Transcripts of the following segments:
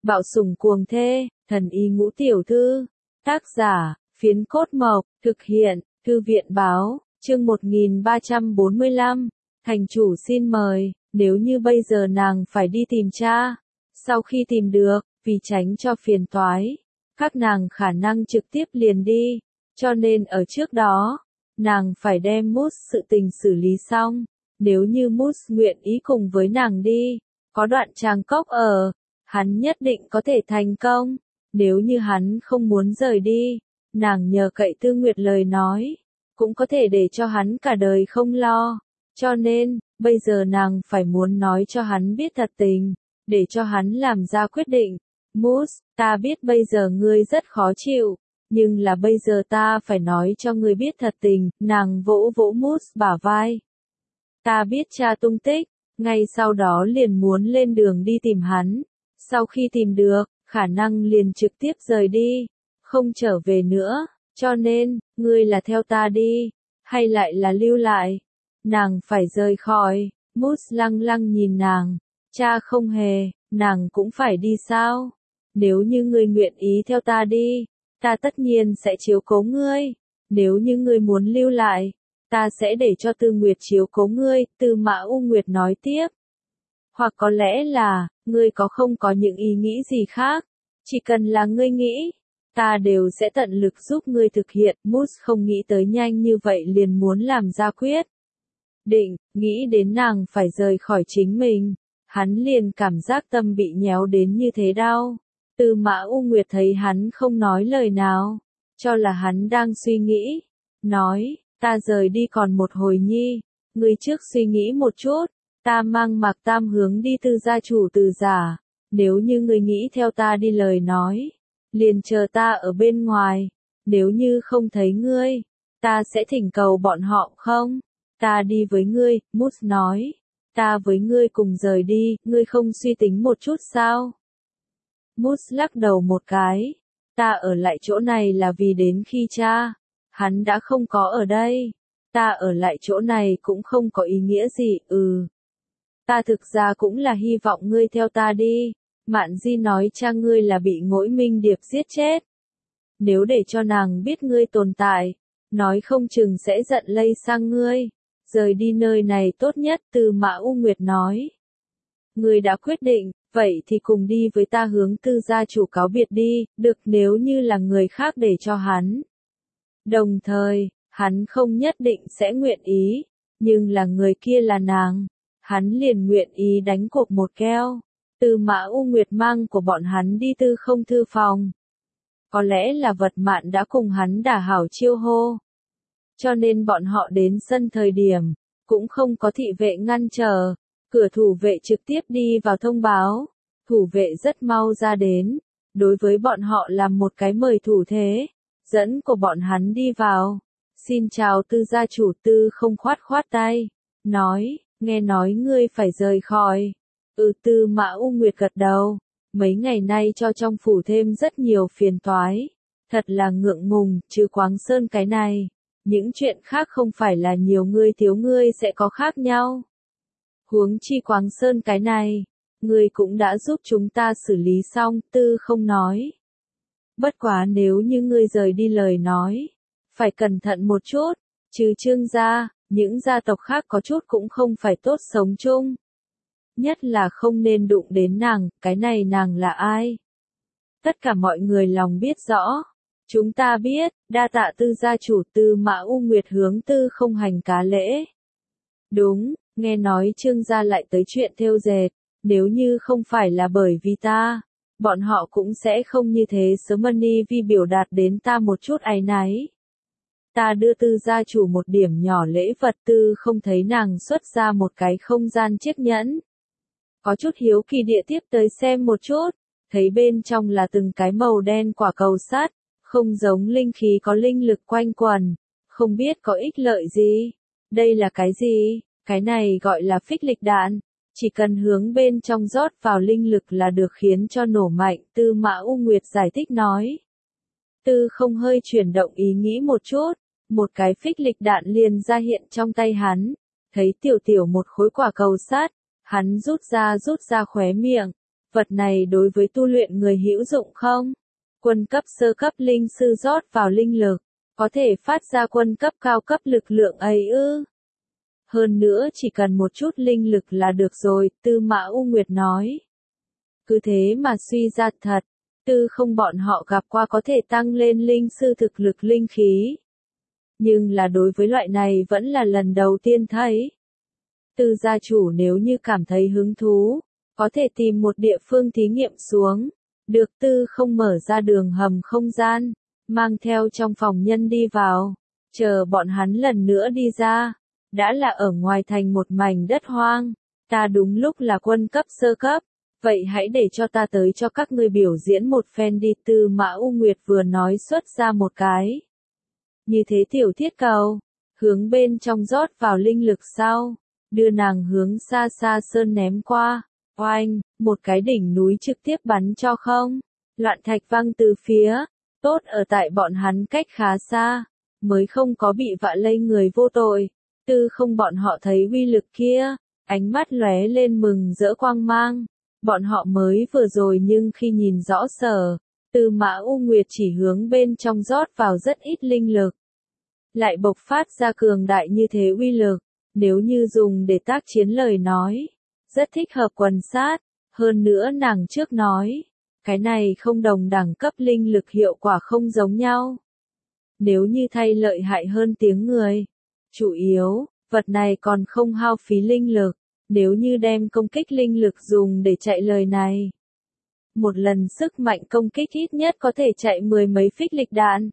Bạo sủng cuồng thê, thần y ngũ tiểu thư. Tác giả, Phiến Cốt Mộc, thực hiện, Thư viện báo, chương 1345. Thành chủ xin mời, nếu như bây giờ nàng phải đi tìm cha. Sau khi tìm được, vì tránh cho phiền toái, các nàng khả năng trực tiếp liền đi. Cho nên ở trước đó, nàng phải đem Mousse sự tình xử lý xong. Nếu như Mousse nguyện ý cùng với nàng đi, có đoạn tràng cốc ở, hắn nhất định có thể thành công. Nếu như hắn không muốn rời đi, nàng nhờ cậy Tư Nguyệt lời nói, cũng có thể để cho hắn cả đời không lo. Cho nên, bây giờ nàng phải muốn nói cho hắn biết thật tình, để cho hắn làm ra quyết định. Mousse, ta biết bây giờ ngươi rất khó chịu, nhưng là bây giờ ta phải nói cho ngươi biết thật tình. Nàng vỗ vỗ Mousse bả vai. Ta biết cha tung tích, ngay sau đó liền muốn lên đường đi tìm hắn. Sau khi tìm được, khả năng liền trực tiếp rời đi, không trở về nữa. Cho nên, ngươi là theo ta đi, hay lại là lưu lại? Nàng phải rời khỏi. Mousse lăng lăng nhìn nàng. Cha không hề, nàng cũng phải đi sao? Nếu như ngươi nguyện ý theo ta đi, ta tất nhiên sẽ chiếu cố ngươi. Nếu như ngươi muốn lưu lại, ta sẽ để cho Tư Nguyệt chiếu cố ngươi. Tư Mã U Nguyệt nói tiếp. Hoặc có lẽ là, ngươi không có những ý nghĩ gì khác. Chỉ cần là ngươi nghĩ, ta đều sẽ tận lực giúp ngươi thực hiện. Mousse không nghĩ tới nhanh như vậy liền muốn làm ra quyết định, nghĩ đến nàng phải rời khỏi chính mình. Hắn liền cảm giác tâm bị nhéo đến như thế đau. Tư Mã U Nguyệt thấy hắn không nói lời nào, cho là hắn đang suy nghĩ. Nói, ta rời đi còn một hồi nhi, ngươi trước suy nghĩ một chút. Ta mang Mạc Tam hướng đi Tư gia chủ Từ giả. Nếu như ngươi nghĩ theo ta đi lời nói, liền chờ ta ở bên ngoài. Nếu như không thấy ngươi, ta sẽ thỉnh cầu bọn họ không? Ta đi với ngươi, Mousse nói. Ta với ngươi cùng rời đi, ngươi không suy tính một chút sao? Mousse lắc đầu một cái. Ta ở lại chỗ này là vì đến khi cha hắn đã không có ở đây. Ta ở lại chỗ này cũng không có ý nghĩa gì. Ta thực ra cũng là hy vọng ngươi theo ta đi. Mạn Di nói cha ngươi là bị Ngỗi Minh Điệp giết chết. Nếu để cho nàng biết ngươi tồn tại, nói không chừng sẽ giận lây sang ngươi. Rời đi nơi này tốt nhất. Tư Mã U Nguyệt nói. Ngươi đã quyết định, vậy thì cùng đi với ta hướng Tư gia chủ cáo biệt đi. Được, nếu như là người khác để cho hắn. Đồng thời, hắn không nhất định sẽ nguyện ý, nhưng là người kia là nàng, hắn liền nguyện ý đánh cuộc một keo. Tư Mã U Nguyệt mang của bọn hắn đi Tư Không thư phòng. Có lẽ là Vật Mạn đã cùng hắn đả hảo chiêu hô. Cho nên bọn họ đến sân thời điểm, cũng không có thị vệ ngăn trở. Cửa thủ vệ trực tiếp đi vào thông báo. Thủ vệ rất mau ra đến. Đối với bọn họ làm một cái mời thủ thế. Dẫn của bọn hắn đi vào. Xin chào Tư gia chủ. Tư Không khoát khoát tay. Nói, nghe nói ngươi phải rời khỏi. Tư Mã U Nguyệt gật đầu. Mấy ngày nay cho trong phủ thêm rất nhiều phiền toái. Thật là ngượng ngùng, chứ Quáng Sơn cái này. Những chuyện khác không phải là nhiều ngươi thiếu ngươi sẽ có khác nhau. Huống chi Quáng Sơn cái này, ngươi cũng đã giúp chúng ta xử lý xong. Tư Không nói. Bất quá nếu như ngươi rời đi lời nói, phải cẩn thận một chút, trừ Trương gia, những gia tộc khác có chút cũng không phải tốt sống chung. Nhất là không nên đụng đến nàng. Cái này nàng là ai? Tất cả mọi người lòng biết rõ. Chúng ta biết. Đa tạ Tư gia chủ. Tư Mã U Nguyệt hướng Tư Không hành cá lễ. Đúng, nghe nói Trương gia lại tới chuyện thêu dệt. Nếu như không phải là bởi vì ta, bọn họ cũng sẽ không như thế. Sớmani vì biểu đạt đến ta một chút áy náy. Ta đưa Tư gia chủ một điểm nhỏ lễ vật. Tư Không thấy nàng xuất ra một cái không gian chiếc nhẫn. Có chút hiếu kỳ địa tiếp tới xem một chút. Thấy bên trong là từng cái màu đen quả cầu sắt. Không giống linh khí có linh lực quanh quần. Không biết có ích lợi gì. Đây là cái gì? Cái này gọi là phích lịch đạn. Chỉ cần hướng bên trong rót vào linh lực là được khiến cho nổ mạnh. Tư Mã U Nguyệt giải thích nói. Tư Không hơi chuyển động ý nghĩ một chút. Một cái phích lịch đạn liền ra hiện trong tay hắn. Thấy tiểu tiểu một khối quả cầu sắt. Hắn rút ra khóe miệng. Vật này đối với tu luyện người hữu dụng không? Quân cấp sơ cấp linh sư rót vào linh lực, có thể phát ra quân cấp cao cấp lực lượng ấy ư? Hơn nữa chỉ cần một chút linh lực là được rồi, Tư Mã U Nguyệt nói. Cứ thế mà suy ra thật, tư không bọn họ gặp qua có thể tăng lên linh sư thực lực linh khí. Nhưng là đối với loại này vẫn là lần đầu tiên thấy. Tư gia chủ nếu như cảm thấy hứng thú, có thể tìm một địa phương thí nghiệm xuống. Được tư không mở ra đường hầm không gian, mang theo trong phòng nhân đi vào, chờ bọn hắn lần nữa đi ra. Đã là ở ngoài thành một mảnh đất hoang, ta đúng lúc là quân cấp sơ cấp, vậy hãy để cho ta tới cho các ngươi biểu diễn một phen đi. Tư Mã U Nguyệt vừa nói xuất ra một cái. Như thế tiểu thiết cầu, hướng bên trong rót vào linh lực sau, đưa nàng hướng xa xa sơn ném qua, oanh, một cái đỉnh núi trực tiếp bắn cho không, loạn thạch văng từ phía, tốt ở tại bọn hắn cách khá xa, mới không có bị vạ lây người vô tội. Tư không bọn họ thấy uy lực kia, ánh mắt lóe lên mừng rỡ quang mang, bọn họ mới vừa rồi nhưng khi nhìn rõ sở, Tư Mã U Nguyệt chỉ hướng bên trong rót vào rất ít linh lực, lại bộc phát ra cường đại như thế uy lực, nếu như dùng để tác chiến lời nói, rất thích hợp quần sát, hơn nữa nàng trước nói, cái này không đồng đẳng cấp linh lực hiệu quả không giống nhau. Nếu như thay lợi hại hơn tiếng người, chủ yếu, vật này còn không hao phí linh lực, nếu như đem công kích linh lực dùng để chạy lời này. Một lần sức mạnh công kích ít nhất có thể chạy 10 mấy phích lịch đạn.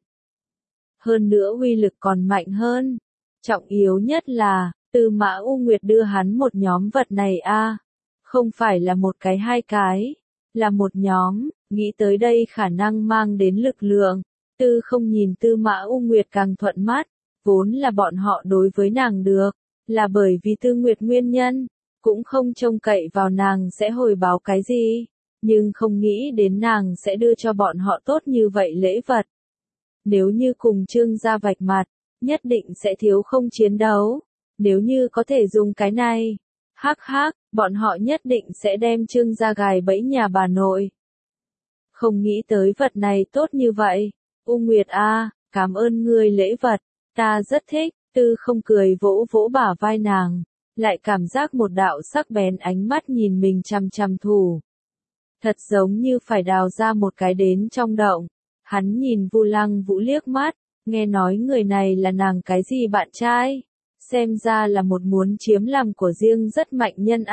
Hơn nữa uy lực còn mạnh hơn. Trọng yếu nhất là, Tư Mã U Nguyệt đưa hắn một nhóm vật này không phải là một cái hai cái, là một nhóm, nghĩ tới đây khả năng mang đến lực lượng. Tư không nhìn Tư Mã U Nguyệt càng thuận mắt, vốn là bọn họ đối với nàng được, là bởi vì Tư Nguyệt nguyên nhân, cũng không trông cậy vào nàng sẽ hồi báo cái gì, nhưng không nghĩ đến nàng sẽ đưa cho bọn họ tốt như vậy lễ vật. Nếu như cùng Trương gia vạch mặt, nhất định sẽ thiếu không chiến đấu, nếu như có thể dùng cái này, hắc hắc, bọn họ nhất định sẽ đem Trương gia gài bẫy nhà bà nội. Không nghĩ tới vật này tốt như vậy, U Nguyệt cảm ơn ngươi lễ vật, ta rất thích. Tư không cười vỗ vỗ bả vai nàng, lại cảm giác một đạo sắc bén ánh mắt nhìn mình chằm chằm thủ. Thật giống như phải đào ra một cái đến trong động. Hắn nhìn Vu Lăng Vũ liếc mắt, nghe nói người này là nàng cái gì bạn trai, xem ra là một muốn chiếm làm của riêng rất mạnh nhân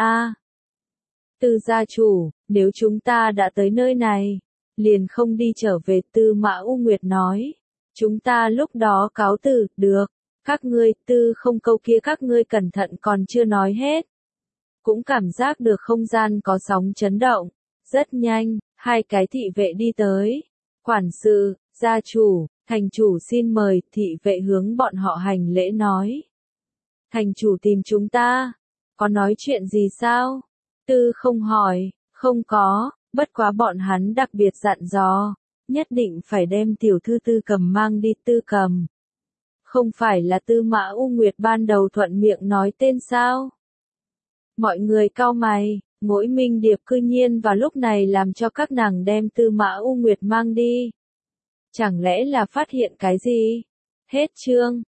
Tư gia chủ, nếu chúng ta đã tới nơi này, liền không đi trở về. Tư Mã U Nguyệt nói, chúng ta lúc đó cáo từ, được. Các ngươi, tư không câu kia các ngươi cẩn thận còn chưa nói hết. Cũng cảm giác được không gian có sóng chấn động. Rất nhanh, hai cái thị vệ đi tới. Quản sự, gia chủ, thành chủ xin mời. Thị vệ hướng bọn họ hành lễ nói. Thành chủ tìm chúng ta. Có nói chuyện gì sao? Tư không hỏi, không có, bất quá bọn hắn đặc biệt dặn dò. Nhất định phải đem tiểu thư Tư Cầm mang đi. Tư Cầm. Không phải là Tư Mã U Nguyệt ban đầu thuận miệng nói tên sao? Mọi người cau mày, Mỗi Minh Điệp cư nhiên vào lúc này làm cho các nàng đem Tư Mã U Nguyệt mang đi. Chẳng lẽ là phát hiện cái gì? Hết chương.